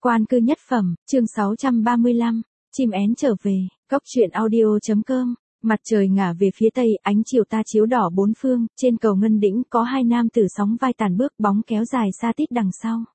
Quan cư nhất phẩm, chương 635, chim én trở về, Cóc truyện audio.com. Mặt trời ngả về phía tây, ánh chiều ta chiếu đỏ bốn phương, trên cầu Ngân Đĩnh có hai nam tử sóng vai tàn bước, bóng kéo dài xa tít đằng sau.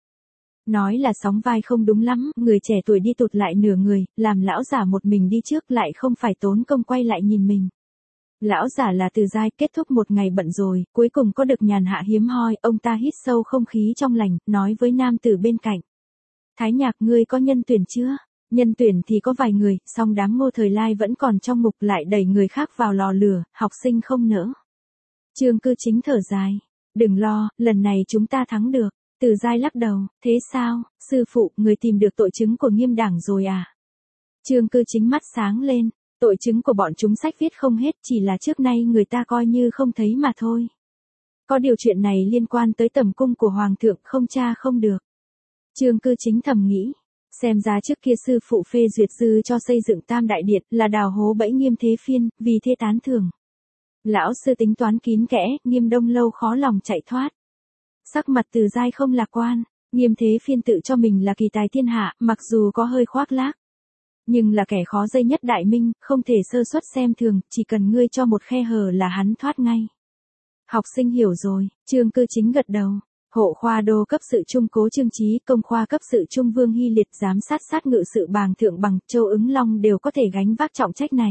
Nói là sóng vai không đúng lắm, người trẻ tuổi đi tụt lại nửa người, làm lão giả một mình đi trước lại không phải tốn công quay lại nhìn mình. Lão giả là Từ Giai, kết thúc một ngày bận rồi, cuối cùng có được nhàn hạ hiếm hoi, ông ta hít sâu không khí trong lành, nói với nam tử bên cạnh. Thái Nhạc, ngươi có nhân tuyển chưa? Nhân tuyển thì có vài người, song đám Ngô Thời Lai vẫn còn trong ngục, lại đẩy người khác vào lò lửa, học sinh không nỡ. Trương Cư Chính thở dài. Đừng lo, lần này chúng ta thắng được. Từ Giai lắc đầu, thế sao, sư phụ, người tìm được tội chứng của Nghiêm đảng rồi à? Trương Cư Chính mắt sáng lên, tội chứng của bọn chúng sách viết không hết, chỉ là trước nay người ta coi như không thấy mà thôi. Có điều chuyện này liên quan tới tầm cung của Hoàng thượng, không tra không được. Trương Cư Chính thầm nghĩ, xem ra trước kia sư phụ phê duyệt dư cho xây dựng Tam Đại Điện là đào hố bẫy Nghiêm Thế Phiên, vì thế tán thưởng. Lão sư tính toán kín kẽ, Nghiêm Đông Lâu khó lòng chạy thoát. Sắc mặt Từ Giai không lạc quan, Nghiêm Thế Phiên tự cho mình là kỳ tài thiên hạ, mặc dù có hơi khoác lác, nhưng là kẻ khó dây nhất đại minh, không thể sơ suất xem thường, chỉ cần ngươi cho một khe hở là hắn thoát ngay. Học sinh hiểu rồi, Trương Cư Chính gật đầu. Hộ khoa đô cấp sự trung Cố Trương Chí, công khoa cấp sự trung Vương Hy Liệt, giám sát sát ngự sự Bàng Thượng Bằng, Châu Ứng Long đều có thể gánh vác trọng trách này.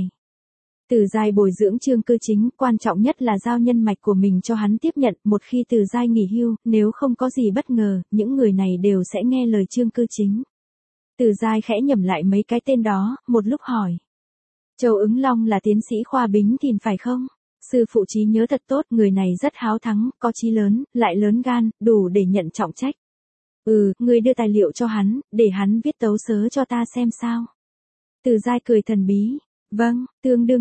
Từ Giai bồi dưỡng Trương Cư Chính, quan trọng nhất là giao nhân mạch của mình cho hắn tiếp nhận, một khi Từ Giai nghỉ hưu, nếu không có gì bất ngờ, những người này đều sẽ nghe lời Trương Cư Chính. Từ Giai khẽ nhẩm lại mấy cái tên đó, một lúc hỏi. Châu Ứng Long là tiến sĩ khoa Bính Thìn phải không? Sư phụ trí nhớ thật tốt, người này rất háo thắng, có chí lớn, lại lớn gan, đủ để nhận trọng trách. Ngươi đưa tài liệu cho hắn, để hắn viết tấu sớ cho ta xem sao. Từ Giai cười thần bí. Vâng, tương đương.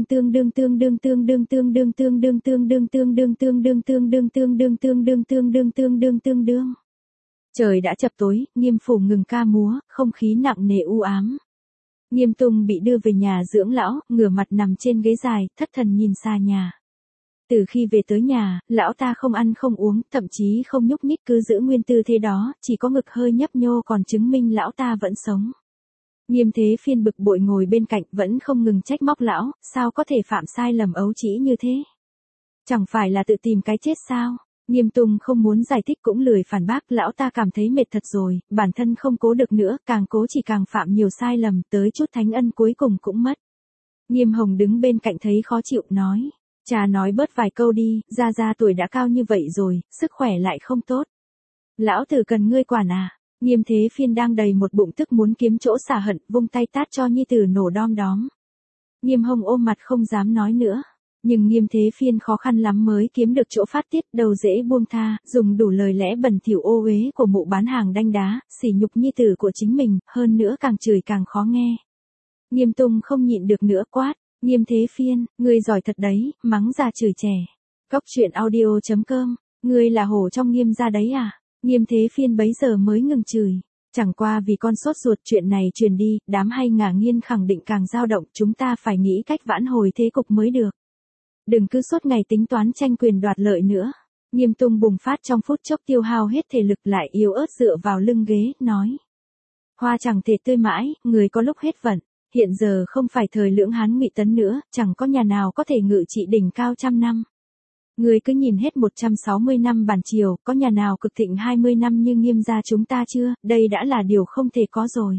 Trời đã chập tối, Nghiêm phủ ngừng ca múa, không khí nặng nề u ám. Nghiêm Tùng bị đưa về nhà dưỡng lão, ngửa mặt nằm trên ghế dài, thất thần nhìn xa nhà. Từ khi về tới nhà, lão ta không ăn không uống, thậm chí không nhúc nhích, cứ giữ nguyên tư thế đó, chỉ có ngực hơi nhấp nhô còn chứng minh lão ta vẫn sống. Nghiêm Thế Phiên bực bội ngồi bên cạnh vẫn không ngừng trách móc lão, sao có thể phạm sai lầm ấu trĩ như thế? Chẳng phải là tự tìm cái chết sao? Nghiêm Tùng không muốn giải thích cũng lười phản bác, lão ta cảm thấy mệt thật rồi, bản thân không cố được nữa, càng cố chỉ càng phạm nhiều sai lầm, tới chút thánh ân cuối cùng cũng mất. Nghiêm Hồng đứng bên cạnh thấy khó chịu, nói. Cha nói bớt vài câu đi, gia tuổi đã cao như vậy rồi, sức khỏe lại không tốt. Lão tử cần ngươi quản à? Nghiêm Thế Phiên đang đầy một bụng tức muốn kiếm chỗ xả hận, vung tay tát cho nhi tử nổ đom đóm. Nghiêm Hồng ôm mặt không dám nói nữa. Nhưng Nghiêm Thế Phiên khó khăn lắm mới kiếm được chỗ phát tiết, đầu dễ buông tha, dùng đủ lời lẽ bẩn thỉu ô uế của mụ bán hàng đanh đá, sỉ nhục nhi tử của chính mình, hơn nữa càng chửi càng khó nghe. Nghiêm Tùng không nhịn được nữa quát. Nghiêm Thế Phiên, ngươi giỏi thật đấy, mắng ra chửi trẻ. Cóc truyện audio.com, ngươi là hổ trong Nghiêm gia đấy à? Nghiêm Thế Phiên bấy giờ mới ngừng chửi. Chẳng qua vì con sốt ruột chuyện này truyền đi, đám hay ngả nghiên khẳng định càng dao động, chúng ta phải nghĩ cách vãn hồi thế cục mới được. Đừng cứ suốt ngày tính toán tranh quyền đoạt lợi nữa. Nghiêm Tùng bùng phát trong phút chốc tiêu hao hết thể lực, lại yếu ớt dựa vào lưng ghế, nói. Hoa chẳng thể tươi mãi, người có lúc hết vận. Hiện giờ không phải thời Lưỡng Hán Ngụy Tấn nữa, chẳng có nhà nào có thể ngự trị đỉnh cao trăm năm. Người cứ nhìn hết 160 năm bản triều, có nhà nào cực thịnh 20 năm như Nghiêm gia chúng ta chưa, đây đã là điều không thể có rồi.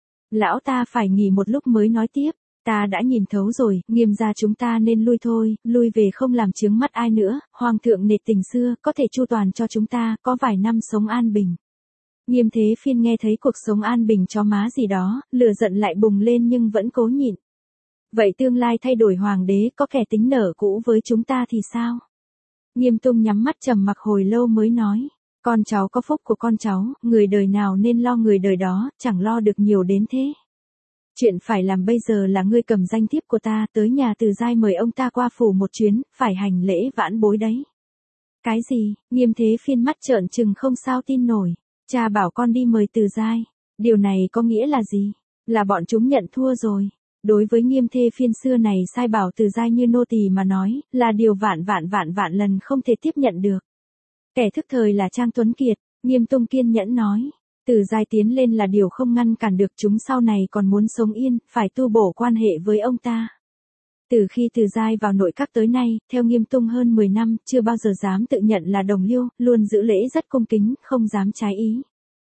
Lão ta phải nghỉ một lúc mới nói tiếp, ta đã nhìn thấu rồi, Nghiêm gia chúng ta nên lui thôi, lui về không làm chướng mắt ai nữa, Hoàng thượng nể tình xưa, có thể chu toàn cho chúng ta, có vài năm sống an bình. Nghiêm Thế Phiên nghe thấy cuộc sống an bình chó má gì đó, lửa giận lại bùng lên nhưng vẫn cố nhịn. Vậy tương lai thay đổi hoàng đế, có kẻ tính nở cũ với chúng ta thì sao? Nghiêm Tùng nhắm mắt trầm mặc hồi lâu mới nói. Con cháu có phúc của con cháu, người đời nào nên lo người đời đó, chẳng lo được nhiều đến thế. Chuyện phải làm bây giờ là ngươi cầm danh thiếp của ta tới nhà Từ Giai mời ông ta qua phủ một chuyến, phải hành lễ vãn bối đấy. Cái gì? Nghiêm Thế Phiên mắt trợn trừng không sao tin nổi. Cha bảo con đi mời Từ Giai. Điều này có nghĩa là gì? Là bọn chúng nhận thua rồi. Đối với Nghiêm Thế Phiên xưa này sai bảo Từ Giai như nô tỳ mà nói, là điều vạn lần không thể tiếp nhận được. Kẻ thức thời là Trang Tuấn Kiệt, Nghiêm Tùng kiên nhẫn nói. Từ Giai tiến lên là điều không ngăn cản được, chúng sau này còn muốn sống yên, phải tu bổ quan hệ với ông ta. Từ khi Từ Giai vào nội các tới nay, theo Nghiêm Tung hơn 10 năm, chưa bao giờ dám tự nhận là đồng liêu, luôn giữ lễ rất cung kính, không dám trái ý.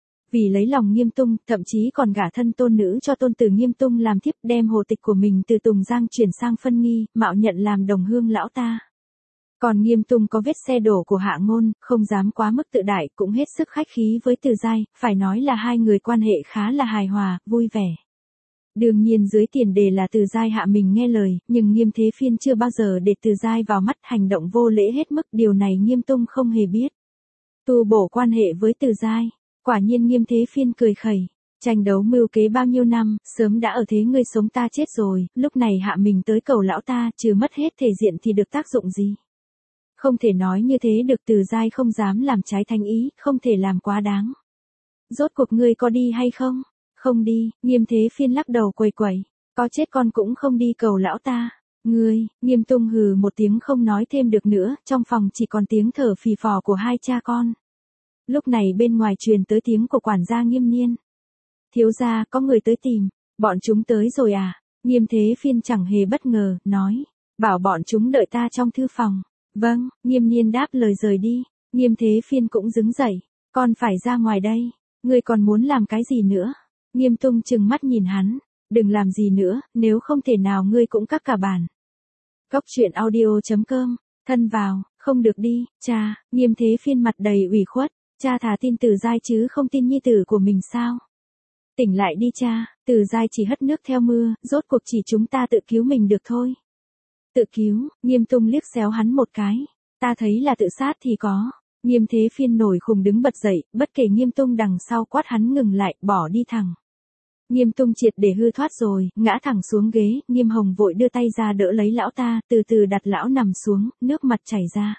Vì lấy lòng Nghiêm Tung, thậm chí còn gả thân tôn nữ cho tôn tử Nghiêm Tung làm thiếp, đem hồ tịch của mình từ Tùng Giang chuyển sang Phân Nghi, mạo nhận làm đồng hương lão ta. Còn Nghiêm Tung có vết xe đổ của Hạ Ngôn, không dám quá mức tự đại, cũng hết sức khách khí với Từ Giai, phải nói là hai người quan hệ khá là hài hòa, vui vẻ. Đương nhiên dưới tiền đề là Từ Giai hạ mình nghe lời, nhưng Nghiêm Thế Phiên chưa bao giờ để Từ Giai vào mắt, hành động vô lễ hết mức, điều này Nghiêm Tung không hề biết. Tu bổ quan hệ với Từ Giai, quả nhiên Nghiêm Thế Phiên cười khẩy. Tranh đấu mưu kế bao nhiêu năm, sớm đã ở thế ngươi sống ta chết rồi, lúc này hạ mình tới cầu lão ta, trừ mất hết thể diện thì được tác dụng gì? Không thể nói như thế được. Từ Giai không dám làm trái thánh ý, không thể làm quá đáng. Rốt cuộc ngươi có đi hay không? Không đi. Nghiêm Thế Phiên lắc đầu quẩy quẩy. Có chết con cũng không đi cầu lão ta. Ngươi, Nghiêm Tung hừ một tiếng không nói thêm được nữa, trong phòng chỉ còn tiếng thở phì phò của hai cha con. Lúc này bên ngoài truyền tới tiếng của quản gia Nghiêm Niên. Thiếu gia, có người tới tìm. Bọn chúng tới rồi à? Nghiêm Thế Phiên chẳng hề bất ngờ, nói. Bảo bọn chúng đợi ta trong thư phòng. Vâng, Nghiêm Niên đáp lời rời đi. Nghiêm Thế Phiên cũng đứng dậy. Con phải ra ngoài đây. Ngươi còn muốn làm cái gì nữa? Nghiêm Tung trừng mắt nhìn hắn. Đừng làm gì nữa, nếu không thể nào ngươi cũng cắt cả bàn. Cốc truyện audio.com. Thân vào, không được đi, cha. Nghiêm Thế Phiên mặt đầy ủy khuất. Cha thà tin Từ Giai chứ không tin nhi tử của mình sao? Tỉnh lại đi cha. Từ Giai chỉ hất nước theo mưa, rốt cuộc chỉ chúng ta tự cứu mình được thôi. Tự cứu? Nghiêm Tung liếc xéo hắn một cái. Ta thấy là tự sát thì có. Nghiêm Thế Phiên nổi khùng đứng bật dậy, bất kể Nghiêm Tung đằng sau quát hắn ngừng lại, bỏ đi thẳng. Nghiêm Tung triệt để hư thoát rồi, ngã thẳng xuống ghế, Nghiêm Hồng vội đưa tay ra đỡ lấy lão ta, từ từ đặt lão nằm xuống, nước mặt chảy ra.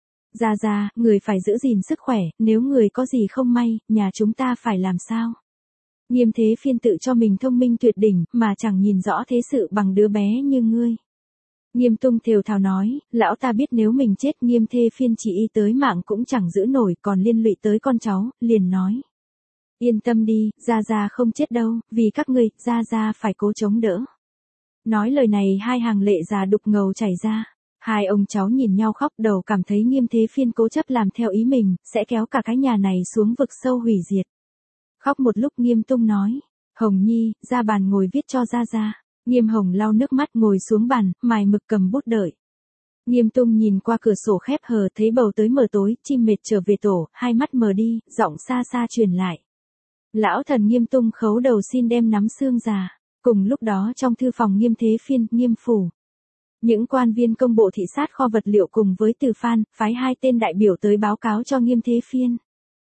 Ra, người phải giữ gìn sức khỏe, nếu người có gì không may, nhà chúng ta phải làm sao? Nghiêm Thế Phiên tự cho mình thông minh tuyệt đỉnh, mà chẳng nhìn rõ thế sự bằng đứa bé như ngươi. Nghiêm Tung thều thào nói, lão ta biết nếu mình chết Nghiêm Thế Phiên chỉ y tới mạng cũng chẳng giữ nổi, còn liên lụy tới con cháu, liền nói. Yên tâm đi, Gia không chết đâu, vì các ngươi, Gia phải cố chống đỡ. Nói lời này hai hàng lệ già đục ngầu chảy ra. Hai ông cháu nhìn nhau khóc đầu, cảm thấy Nghiêm Thế Phiên cố chấp làm theo ý mình, sẽ kéo cả cái nhà này xuống vực sâu hủy diệt. Khóc một lúc Nghiêm Tung nói, Hồng Nhi, ra bàn ngồi viết cho Gia. Nghiêm Hồng lau nước mắt ngồi xuống bàn, mài mực cầm bút đợi. Nghiêm Tung nhìn qua cửa sổ khép hờ thấy bầu tới mờ tối, chim mệt trở về tổ, hai mắt mờ đi, giọng xa xa truyền lại. Lão thần Nghiêm Tung khấu đầu xin đem nắm xương già. Cùng lúc đó trong thư phòng Nghiêm Thế Phiên, Nghiêm phủ. Những quan viên công bộ thị sát kho vật liệu cùng với Từ Phan, phái hai tên đại biểu tới báo cáo cho Nghiêm Thế Phiên.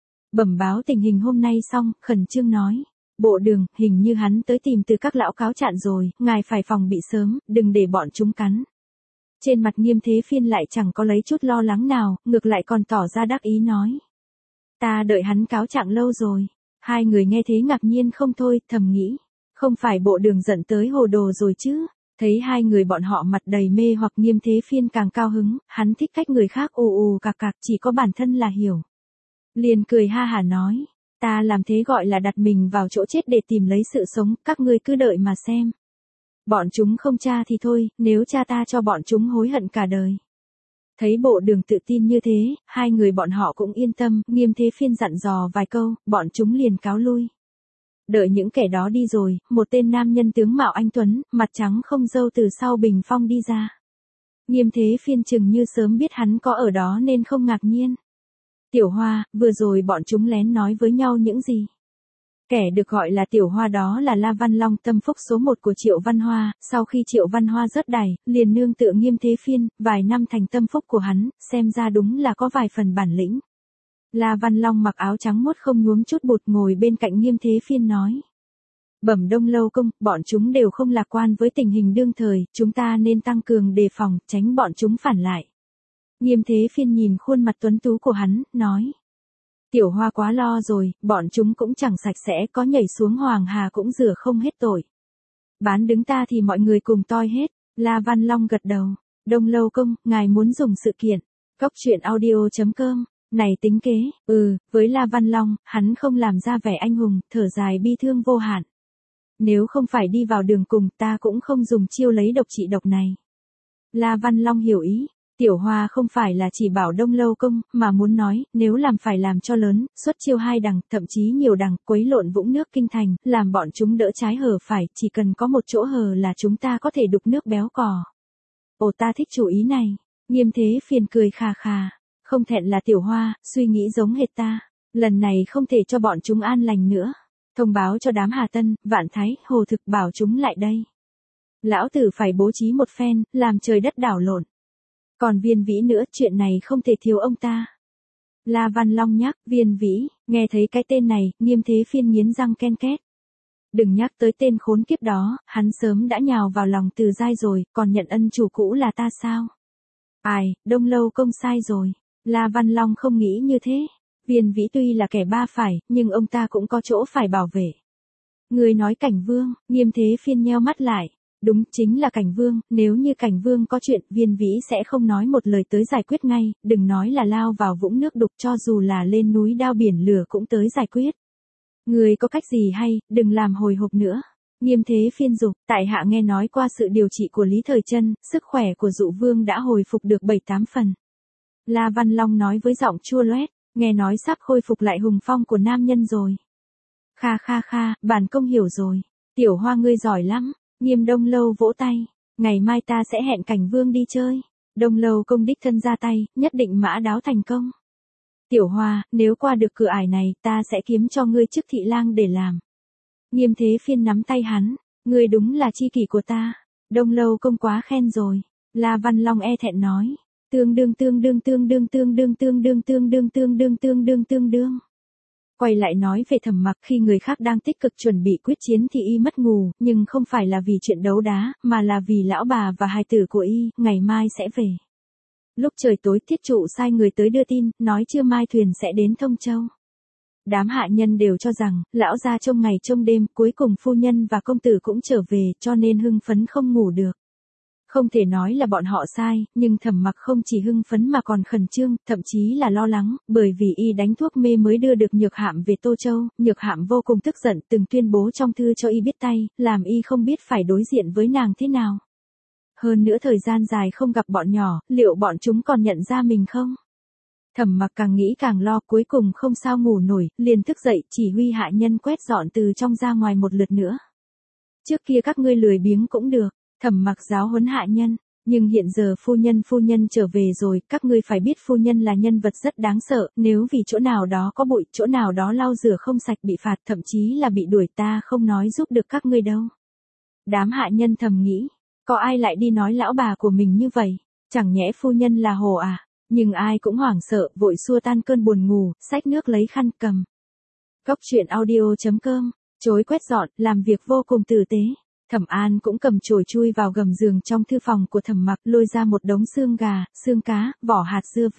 Bẩm báo tình hình hôm nay xong, khẩn trương nói. Bộ đường, hình như hắn tới tìm từ các lão cáo trạng rồi, ngài phải phòng bị sớm, đừng để bọn chúng cắn. Trên mặt Nghiêm Thế Phiên lại chẳng có lấy chút lo lắng nào, ngược lại còn tỏ ra đắc ý nói. Ta đợi hắn cáo trạng lâu rồi. Hai người nghe thế ngạc nhiên không thôi, thầm nghĩ. Không phải bộ đường giận tới hồ đồ rồi chứ. Thấy hai người bọn họ mặt đầy mê hoặc Nghiêm Thế Phiên càng cao hứng, hắn thích cách người khác ù cạc cạc, chỉ có bản thân là hiểu. Liền cười ha hả nói. Ta làm thế gọi là đặt mình vào chỗ chết để tìm lấy sự sống, các ngươi cứ đợi mà xem. Bọn chúng không tra thì thôi, nếu cha ta cho bọn chúng hối hận cả đời. Thấy bộ đường tự tin như thế, hai người bọn họ cũng yên tâm, Nghiêm Thế Phiên dặn dò vài câu, bọn chúng liền cáo lui. Đợi những kẻ đó đi rồi, một tên nam nhân tướng mạo anh tuấn, mặt trắng không râu từ sau bình phong đi ra. Nghiêm Thế Phiên chừng như sớm biết hắn có ở đó nên không ngạc nhiên. Tiểu Hoa, vừa rồi bọn chúng lén nói với nhau những gì? Kẻ được gọi là Tiểu Hoa đó là La Văn Long, tâm phúc số 1 của Triệu Văn Hoa, sau khi Triệu Văn Hoa rớt đài, liền nương tựa Nghiêm Thế Phiên, vài năm thành tâm phúc của hắn, xem ra đúng là có vài phần bản lĩnh. La Văn Long mặc áo trắng muốt không nhuốm chút bụt ngồi bên cạnh Nghiêm Thế Phiên nói. Bẩm Đông Lâu công, bọn chúng đều không lạc quan với tình hình đương thời, chúng ta nên tăng cường đề phòng, tránh bọn chúng phản lại. Nghiêm Thế Phiên nhìn khuôn mặt tuấn tú của hắn, nói. Tiểu Hoa quá lo rồi, bọn chúng cũng chẳng sạch sẽ, có nhảy xuống Hoàng Hà cũng rửa không hết tội. Bán đứng ta thì mọi người cùng toi hết. La Văn Long gật đầu. Đông Lâu công, ngài muốn dùng sự kiện. Cốc truyện audio.com Này tính kế, với La Văn Long, hắn không làm ra vẻ anh hùng, thở dài bi thương vô hạn. Nếu không phải đi vào đường cùng ta cũng không dùng chiêu lấy độc trị độc này. La Văn Long hiểu ý. Tiểu Hoa không phải là chỉ bảo Đông Lâu Công, mà muốn nói, nếu làm phải làm cho lớn, xuất chiêu 2 đằng, thậm chí nhiều đằng, quấy lộn vũng nước kinh thành, làm bọn chúng đỡ trái hở phải, chỉ cần có một chỗ hở là chúng ta có thể đục nước béo cò. Ồ, ta thích chủ ý này. Nghiêm Thế Phiền cười khà khà. Không thẹn là Tiểu Hoa, suy nghĩ giống hệt ta. Lần này không thể cho bọn chúng an lành nữa. Thông báo cho đám Hà Tân, Vạn Thái, Hồ Thực bảo chúng lại đây. Lão tử phải bố trí một phen, làm trời đất đảo lộn. Còn Viên Vĩ nữa, chuyện này không thể thiếu ông ta. La Văn Long nhắc, Viên Vĩ, nghe thấy cái tên này, Nghiêm Thế Phiên nghiến răng ken két. Đừng nhắc tới tên khốn kiếp đó, hắn sớm đã nhào vào lòng Từ Giai rồi, còn nhận ân chủ cũ là ta sao? Ai, Đông Lâu Công sai rồi. La Văn Long không nghĩ như thế. Viên Vĩ tuy là kẻ ba phải, nhưng ông ta cũng có chỗ phải bảo vệ. Người nói Cảnh Vương, Nghiêm Thế Phiên nheo mắt lại. Đúng, chính là Cảnh Vương, nếu như Cảnh Vương có chuyện, Viên Vĩ sẽ không nói một lời tới giải quyết ngay, đừng nói là lao vào vũng nước đục, cho dù là lên núi đao biển lửa cũng tới giải quyết. Người có cách gì hay, đừng làm hồi hộp nữa. Nghiêm Thế Phiên dục, tại hạ nghe nói qua sự điều trị của Lý Thời Trân, sức khỏe của Dụ Vương đã hồi phục được 7-8 phần. La Văn Long nói với giọng chua loét, nghe nói sắp khôi phục lại hùng phong của nam nhân rồi. Kha kha kha, bản công hiểu rồi. Tiểu Hoa ngươi giỏi lắm. Nghiêm Đông Lâu vỗ tay. Ngày mai ta sẽ hẹn Cảnh Vương đi chơi. Đông Lâu Công đích thân ra tay, nhất định mã đáo thành công. Tiểu Hoa, nếu qua được cửa ải này, ta sẽ kiếm cho ngươi chức thị lang để làm. Nghiêm Thế Phiên nắm tay hắn. Ngươi đúng là tri kỷ của ta. Đông Lâu Công quá khen rồi. La Văn Long e thẹn nói. Tương đương. Quay lại nói về Thẩm Mặc, khi người khác đang tích cực chuẩn bị quyết chiến thì y mất ngủ, nhưng không phải là vì chuyện đấu đá, mà là vì lão bà và hài tử của y, ngày mai sẽ về. Lúc trời tối, Thiết Trụ sai người tới đưa tin, nói trưa mai thuyền sẽ đến Thông Châu. Đám hạ nhân đều cho rằng, lão gia trông ngày trông đêm, cuối cùng phu nhân và công tử cũng trở về, cho nên hưng phấn không ngủ được. Không thể nói là bọn họ sai, nhưng Thẩm Mặc không chỉ hưng phấn mà còn khẩn trương, thậm chí là lo lắng, bởi vì y đánh thuốc mê mới đưa được Nhược Hạm về Tô Châu, Nhược Hạm vô cùng tức giận, từng tuyên bố trong thư cho y biết tay, làm y không biết phải đối diện với nàng thế nào. Hơn nữa thời gian dài không gặp bọn nhỏ, liệu bọn chúng còn nhận ra mình không? Thẩm Mặc càng nghĩ càng lo, cuối cùng không sao ngủ nổi, liền thức dậy, chỉ huy hạ nhân quét dọn từ trong ra ngoài một lượt nữa. Trước kia các ngươi lười biếng cũng được. Thẩm Mặc giáo huấn hạ nhân, nhưng hiện giờ phu nhân trở về rồi, các ngươi phải biết phu nhân là nhân vật rất đáng sợ, nếu vì chỗ nào đó có bụi, chỗ nào đó lau rửa không sạch bị phạt, thậm chí là bị đuổi, ta không nói giúp được các ngươi đâu. Đám hạ nhân thầm nghĩ, có ai lại đi nói lão bà của mình như vậy, chẳng nhẽ phu nhân là hồ à, nhưng ai cũng hoảng sợ, vội xua tan cơn buồn ngủ, xách nước lấy khăn cầm. Góc truyện audio.com, chối quét dọn, làm việc vô cùng tử tế. Thẩm An cũng cầm chổi chui vào gầm giường trong thư phòng của Thẩm Mặc, lôi ra một đống xương gà, xương cá, vỏ hạt dưa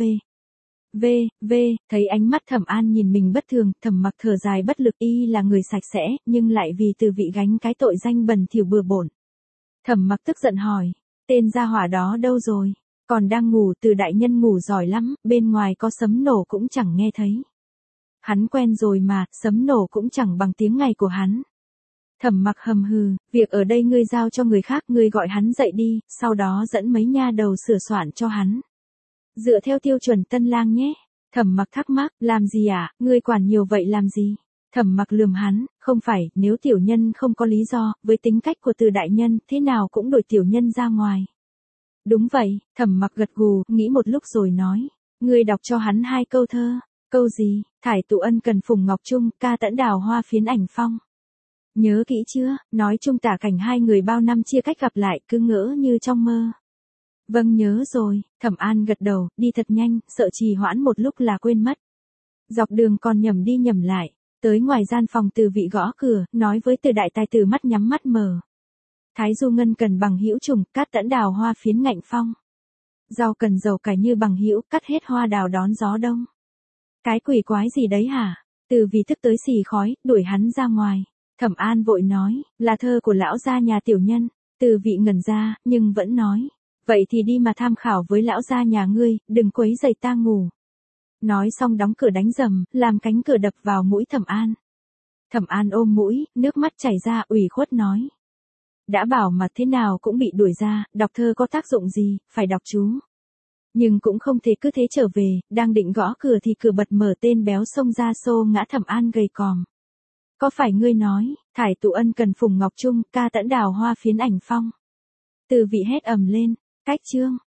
thấy ánh mắt Thẩm An nhìn mình bất thường, Thẩm Mặc thở dài bất lực, y là người sạch sẽ, nhưng lại vì từ vị gánh cái tội danh bẩn thỉu bừa bộn. Thẩm Mặc tức giận hỏi, tên gia hỏa đó đâu rồi? Còn đang ngủ, Từ đại nhân ngủ giỏi lắm, bên ngoài có sấm nổ cũng chẳng nghe thấy. Hắn quen rồi mà, sấm nổ cũng chẳng bằng tiếng ngày của hắn. Thẩm Mặc hầm hừ, việc ở đây ngươi giao cho người khác, ngươi gọi hắn dậy đi, sau đó dẫn mấy nha đầu sửa soạn cho hắn. Dựa theo tiêu chuẩn tân lang nhé. Thẩm Mặc thắc mắc, làm gì à, ngươi quản nhiều vậy làm gì? Thẩm Mặc lườm hắn, không phải, nếu tiểu nhân không có lý do, với tính cách của Từ đại nhân, thế nào cũng đuổi tiểu nhân ra ngoài. Đúng vậy, Thẩm Mặc gật gù, nghĩ một lúc rồi nói, ngươi đọc cho hắn 2 câu thơ. Câu gì? Thải tụ ân cần phùng ngọc trung, ca tẫn đào hoa phiến ảnh phong. Nhớ kỹ chưa, nói chung tả cảnh 2 người bao năm chia cách gặp lại, cứ ngỡ như trong mơ. Vâng nhớ rồi, Thẩm An gật đầu, đi thật nhanh, sợ trì hoãn một lúc là quên mất. Dọc đường còn nhầm đi nhầm lại, tới ngoài gian phòng Từ vị gõ cửa, nói với Từ đại tài tử mắt nhắm mắt mở. Thái du ngân cần bằng hữu trùng, cát tẫn đào hoa phiến ngạnh phong. Rau cần dầu cải như bằng hữu, cắt hết hoa đào đón gió đông. Cái quỷ quái gì đấy hả? Từ vì tức tới xì khói, đuổi hắn ra ngoài. Thẩm An vội nói, là thơ của lão gia nhà tiểu nhân. Từ vị ngẩn ra, nhưng vẫn nói, vậy thì đi mà tham khảo với lão gia nhà ngươi, đừng quấy rầy ta ngủ. Nói xong đóng cửa đánh rầm, làm cánh cửa đập vào mũi Thẩm An. Thẩm An ôm mũi, nước mắt chảy ra, ủy khuất nói. Đã bảo mà thế nào cũng bị đuổi ra, đọc thơ có tác dụng gì, phải đọc chú. Nhưng cũng không thể cứ thế trở về, đang định gõ cửa thì cửa bật mở, tên béo xông ra xô ngã Thẩm An gầy còm. Có phải ngươi nói, thải tụ ân cần phùng ngọc trung, ca tẫn đào hoa phiến ảnh phong. Từ vị hét ầm lên, cách chương.